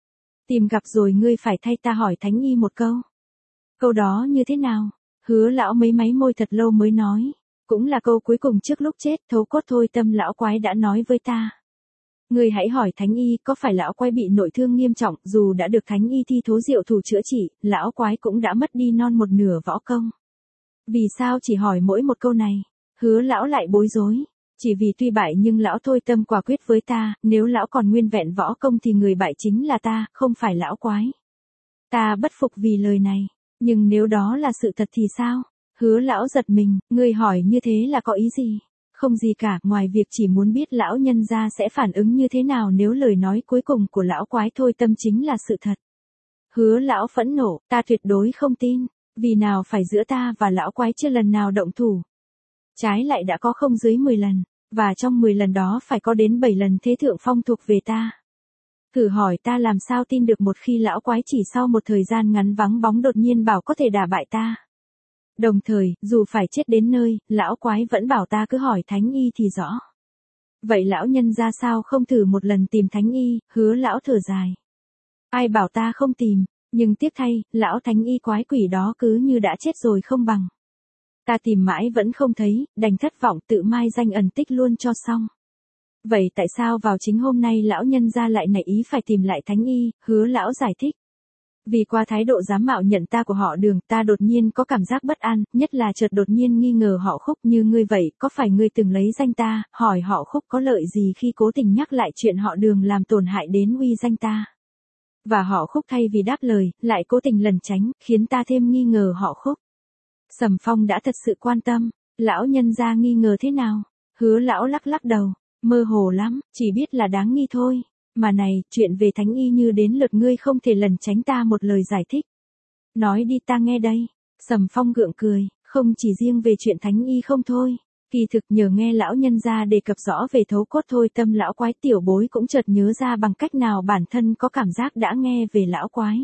Tìm gặp rồi ngươi phải thay ta hỏi Thánh Y một câu. Câu đó như thế nào? Hứa lão mấy máy môi thật lâu mới nói. Cũng là câu cuối cùng trước lúc chết, thấu cốt thôi tâm lão quái đã nói với ta. Ngươi hãy hỏi Thánh Y có phải lão quái bị nội thương nghiêm trọng, dù đã được Thánh Y thi thố diệu thủ chữa trị, lão quái cũng đã mất đi non một nửa võ công. Vì sao chỉ hỏi mỗi một câu này? Hứa lão lại bối rối. Chỉ vì tuy bại nhưng lão thôi tâm quả quyết với ta, nếu lão còn nguyên vẹn võ công thì người bại chính là ta, không phải lão quái. Ta bất phục vì lời này, nhưng nếu đó là sự thật thì sao? Hứa lão giật mình, ngươi hỏi như thế là có ý gì? Không gì cả, ngoài việc chỉ muốn biết lão nhân gia sẽ phản ứng như thế nào nếu lời nói cuối cùng của lão quái thôi tâm chính là sự thật. Hứa lão phẫn nộ, ta tuyệt đối không tin, vì nào phải giữa ta và lão quái chưa lần nào động thủ. Trái lại đã có không dưới mười lần, và trong mười lần đó phải có đến bảy lần thế thượng phong thuộc về ta. Thử hỏi ta làm sao tin được một khi lão quái chỉ sau một thời gian ngắn vắng bóng đột nhiên bảo có thể đả bại ta. Đồng thời, dù phải chết đến nơi, lão quái vẫn bảo ta cứ hỏi Thánh Y thì rõ. Vậy lão nhân ra sao không thử một lần tìm Thánh Y? Hứa lão thở dài. Ai bảo ta không tìm, nhưng tiếc thay, lão Thánh Y quái quỷ đó cứ như đã chết rồi không bằng. Ta tìm mãi vẫn không thấy, đành thất vọng tự mai danh ẩn tích luôn cho xong. Vậy tại sao vào chính hôm nay lão nhân ra lại nảy ý phải tìm lại Thánh Y? Hứa lão giải thích. Vì qua thái độ dám mạo nhận ta của họ Đường, ta đột nhiên có cảm giác bất an, nhất là chợt đột nhiên nghi ngờ họ Khúc như ngươi vậy, có phải ngươi từng lấy danh ta, hỏi họ Khúc có lợi gì khi cố tình nhắc lại chuyện họ Đường làm tổn hại đến uy danh ta. Và họ Khúc thay vì đáp lời, lại cố tình lẩn tránh, khiến ta thêm nghi ngờ họ Khúc. Sầm Phong đã thật sự quan tâm, lão nhân gia nghi ngờ thế nào? Hứa lão lắc lắc đầu, mơ hồ lắm, chỉ biết là đáng nghi thôi. Mà này, chuyện về Thánh Y như đến lượt ngươi không thể lẩn tránh ta một lời giải thích. Nói đi ta nghe đây. Sầm Phong gượng cười, không chỉ riêng về chuyện Thánh Y không thôi. Kỳ thực nhờ nghe lão nhân gia đề cập rõ về thấu cốt thôi tâm lão quái, tiểu bối cũng chợt nhớ ra bằng cách nào bản thân có cảm giác đã nghe về lão quái.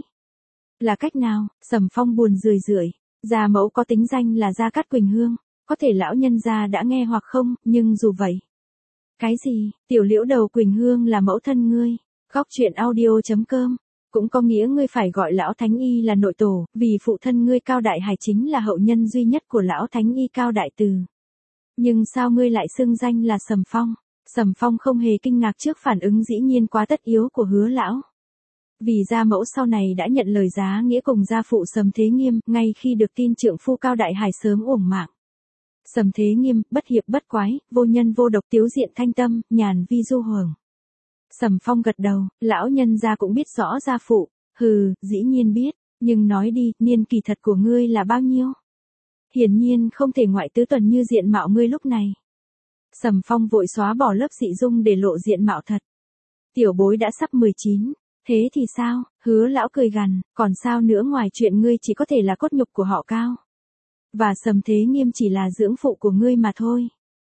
Là cách nào? Sầm Phong buồn rười rượi. Gia mẫu có tính danh là Gia Cát Quỳnh Hương, có thể lão nhân gia đã nghe hoặc không, nhưng dù vậy. Cái gì? Tiểu Liễu Đầu Quỳnh Hương là mẫu thân ngươi. Góc chuyện audio chấm com. Cũng có nghĩa ngươi phải gọi lão Thánh Y là nội tổ, vì phụ thân ngươi Cao Đại Hải chính là hậu nhân duy nhất của lão Thánh Y Cao Đại Từ. Nhưng sao ngươi lại xưng danh là Sầm Phong? Sầm Phong không hề kinh ngạc trước phản ứng dĩ nhiên quá tất yếu của Hứa lão. Vì gia mẫu sau này đã nhận lời giá nghĩa cùng gia phụ Sầm Thế Nghiêm, ngay khi được tin trượng phu Cao Đại Hải sớm uổng mạng. Sầm Thế Nghiêm, bất hiệp bất quái, vô nhân vô độc, tiếu diện thanh tâm, nhàn vi du hưởng. Sầm Phong gật đầu, lão nhân gia cũng biết rõ gia phụ. Hừ, dĩ nhiên biết, nhưng nói đi, niên kỳ thật của ngươi là bao nhiêu? Hiển nhiên không thể ngoại tứ tuần như diện mạo ngươi lúc này. Sầm Phong vội xóa bỏ lớp dị dung để lộ diện mạo thật. Tiểu bối đã sắp mười chín. Thế thì sao? Hứa lão cười gằn, còn sao nữa ngoài chuyện ngươi chỉ có thể là cốt nhục của họ Cao. Và Sầm Thế Nghiêm chỉ là dưỡng phụ của ngươi mà thôi.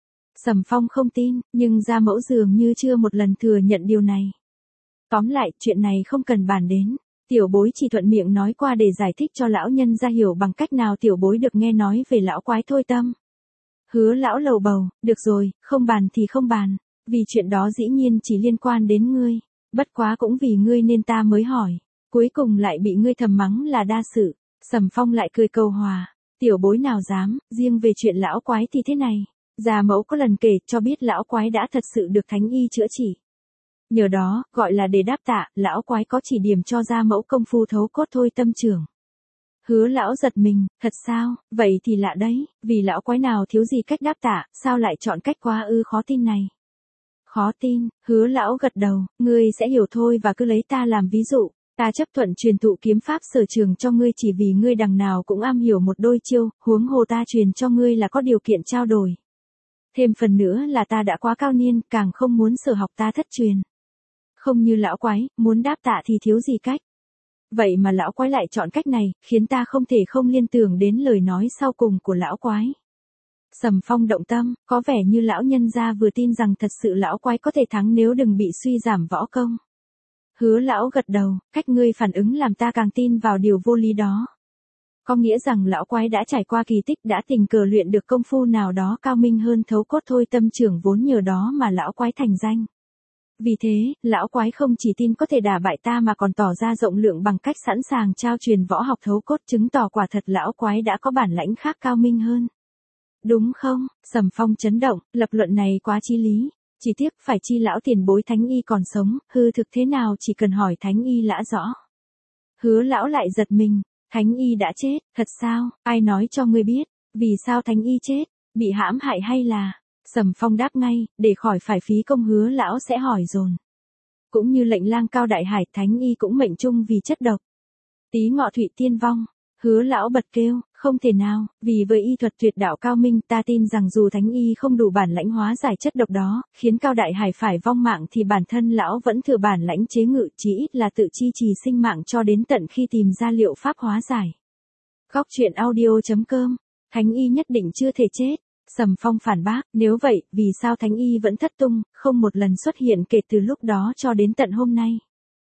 Sầm Phong không tin, nhưng gia mẫu dường như chưa một lần thừa nhận điều này. Tóm lại, chuyện này không cần bàn đến. Tiểu bối chỉ thuận miệng nói qua để giải thích cho lão nhân ra hiểu bằng cách nào tiểu bối được nghe nói về lão quái thôi tâm. Hứa lão lầu bầu, được rồi, không bàn thì không bàn, vì chuyện đó dĩ nhiên chỉ liên quan đến ngươi. Bất quá cũng vì ngươi nên ta mới hỏi. Cuối cùng lại bị ngươi thầm mắng là đa sự. Sầm Phong lại cười cầu hòa. Tiểu bối nào dám, riêng về chuyện lão quái thì thế này. Gia mẫu có lần kể cho biết lão quái đã thật sự được Thánh Y chữa trị. Nhờ đó, gọi là để đáp tạ, lão quái có chỉ điểm cho gia mẫu công phu thấu cốt thôi tâm trưởng. Hứa lão giật mình, thật sao, vậy thì lạ đấy, vì lão quái nào thiếu gì cách đáp tạ, sao lại chọn cách quá ư khó tin này. Khó tin, hứa lão gật đầu, ngươi sẽ hiểu thôi và cứ lấy ta làm ví dụ, ta chấp thuận truyền thụ kiếm pháp sở trường cho ngươi chỉ vì ngươi đằng nào cũng am hiểu một đôi chiêu, huống hồ ta truyền cho ngươi là có điều kiện trao đổi. Thêm phần nữa là ta đã quá cao niên, càng không muốn sở học ta thất truyền. Không như lão quái, muốn đáp tạ thì thiếu gì cách. Vậy mà lão quái lại chọn cách này, khiến ta không thể không liên tưởng đến lời nói sau cùng của lão quái. Sầm Phong động tâm, có vẻ như lão nhân gia vừa tin rằng thật sự lão quái có thể thắng nếu đừng bị suy giảm võ công. Hứa lão gật đầu, cách ngươi phản ứng làm ta càng tin vào điều vô lý đó. Có nghĩa rằng lão quái đã trải qua kỳ tích, đã tình cờ luyện được công phu nào đó cao minh hơn thấu cốt thôi tâm trưởng vốn nhờ đó mà lão quái thành danh. Vì thế, lão quái không chỉ tin có thể đả bại ta mà còn tỏ ra rộng lượng bằng cách sẵn sàng trao truyền võ học thấu cốt, chứng tỏ quả thật lão quái đã có bản lãnh khác cao minh hơn. Đúng không? Sầm Phong chấn động, lập luận này quá chí lý. Chỉ tiếc phải chi lão tiền bối Thánh Y còn sống, hư thực thế nào chỉ cần hỏi Thánh Y lã rõ. Hứa lão lại giật mình, Thánh Y đã chết, thật sao, ai nói cho ngươi biết, vì sao Thánh Y chết, bị hãm hại hay là... Sầm Phong đáp ngay, để khỏi phải phí công hứa lão sẽ hỏi dồn. Cũng như lệnh lang Cao Đại Hải, Thánh Y cũng mệnh chung vì chất độc. Tí ngọ Thụy Tiên vong, hứa lão bật kêu, không thể nào, vì với y thuật tuyệt đạo cao minh ta tin rằng dù Thánh Y không đủ bản lãnh hóa giải chất độc đó, khiến Cao Đại Hải phải vong mạng thì bản thân lão vẫn thừa bản lãnh chế ngự, chỉ ít là tự chi trì sinh mạng cho đến tận khi tìm ra liệu pháp hóa giải. Góc truyện audio chấm com, Thánh Y nhất định chưa thể chết. Sầm Phong phản bác, nếu vậy, vì sao Thánh Y vẫn thất tung, không một lần xuất hiện kể từ lúc đó cho đến tận hôm nay.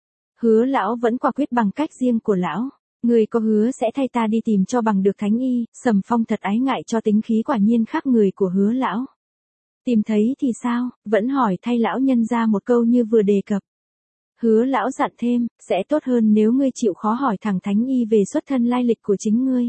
Hứa lão vẫn quả quyết bằng cách riêng của lão. Người có hứa sẽ thay ta đi tìm cho bằng được Thánh Y, Sầm Phong thật ái ngại cho tính khí quả nhiên khác người của hứa lão. Tìm thấy thì sao, vẫn hỏi thay lão nhân ra một câu như vừa đề cập. Hứa lão dặn thêm, sẽ tốt hơn nếu ngươi chịu khó hỏi thẳng Thánh Y về xuất thân lai lịch của chính ngươi.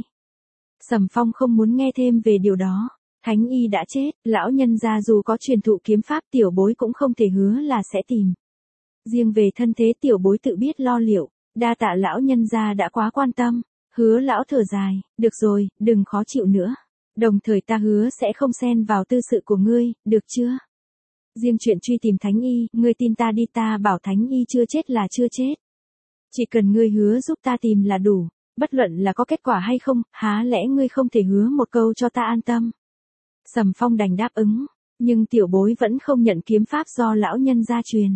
Sầm Phong không muốn nghe thêm về điều đó. Thánh Y đã chết, lão nhân gia dù có truyền thụ kiếm pháp tiểu bối cũng không thể hứa là sẽ tìm. Riêng về thân thế tiểu bối tự biết lo liệu, đa tạ lão nhân gia đã quá quan tâm. Hứa lão thở dài, được rồi, đừng khó chịu nữa. Đồng thời ta hứa sẽ không xen vào tư sự của ngươi, được chưa? Riêng chuyện truy tìm Thánh Y, ngươi tin ta đi, ta bảo Thánh Y chưa chết là chưa chết. Chỉ cần ngươi hứa giúp ta tìm là đủ, bất luận là có kết quả hay không, há lẽ ngươi không thể hứa một câu cho ta an tâm. Sầm Phong đành đáp ứng, nhưng tiểu bối vẫn không nhận kiếm pháp do lão nhân gia truyền.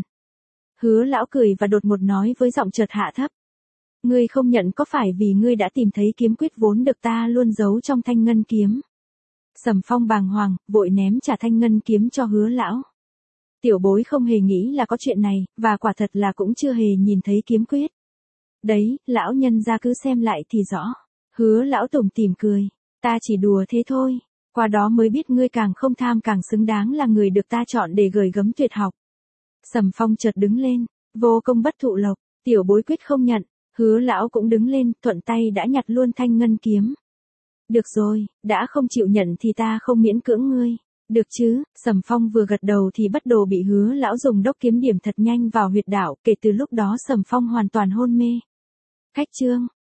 Hứa lão cười và đột ngột nói với giọng chợt hạ thấp. Ngươi không nhận có phải vì ngươi đã tìm thấy kiếm quyết vốn được ta luôn giấu trong thanh ngân kiếm. Sầm Phong bàng hoàng, vội ném trả thanh ngân kiếm cho hứa lão. Tiểu bối không hề nghĩ là có chuyện này, và quả thật là cũng chưa hề nhìn thấy kiếm quyết. Đấy, lão nhân gia cứ xem lại thì rõ. Hứa lão tủm tỉm cười, ta chỉ đùa thế thôi. Qua đó mới biết ngươi càng không tham càng xứng đáng là người được ta chọn để gửi gắm tuyệt học. Sầm Phong chợt đứng lên, vô công bất thụ lộc, tiểu bối quyết không nhận. Hứa lão cũng đứng lên, thuận tay đã nhặt luôn thanh ngân kiếm. Được rồi, đã không chịu nhận thì ta không miễn cưỡng ngươi. Được chứ, Sầm Phong vừa gật đầu thì bất đồ bị hứa lão dùng đốc kiếm điểm thật nhanh vào huyệt đạo, kể từ lúc đó Sầm Phong hoàn toàn hôn mê. Khách chương.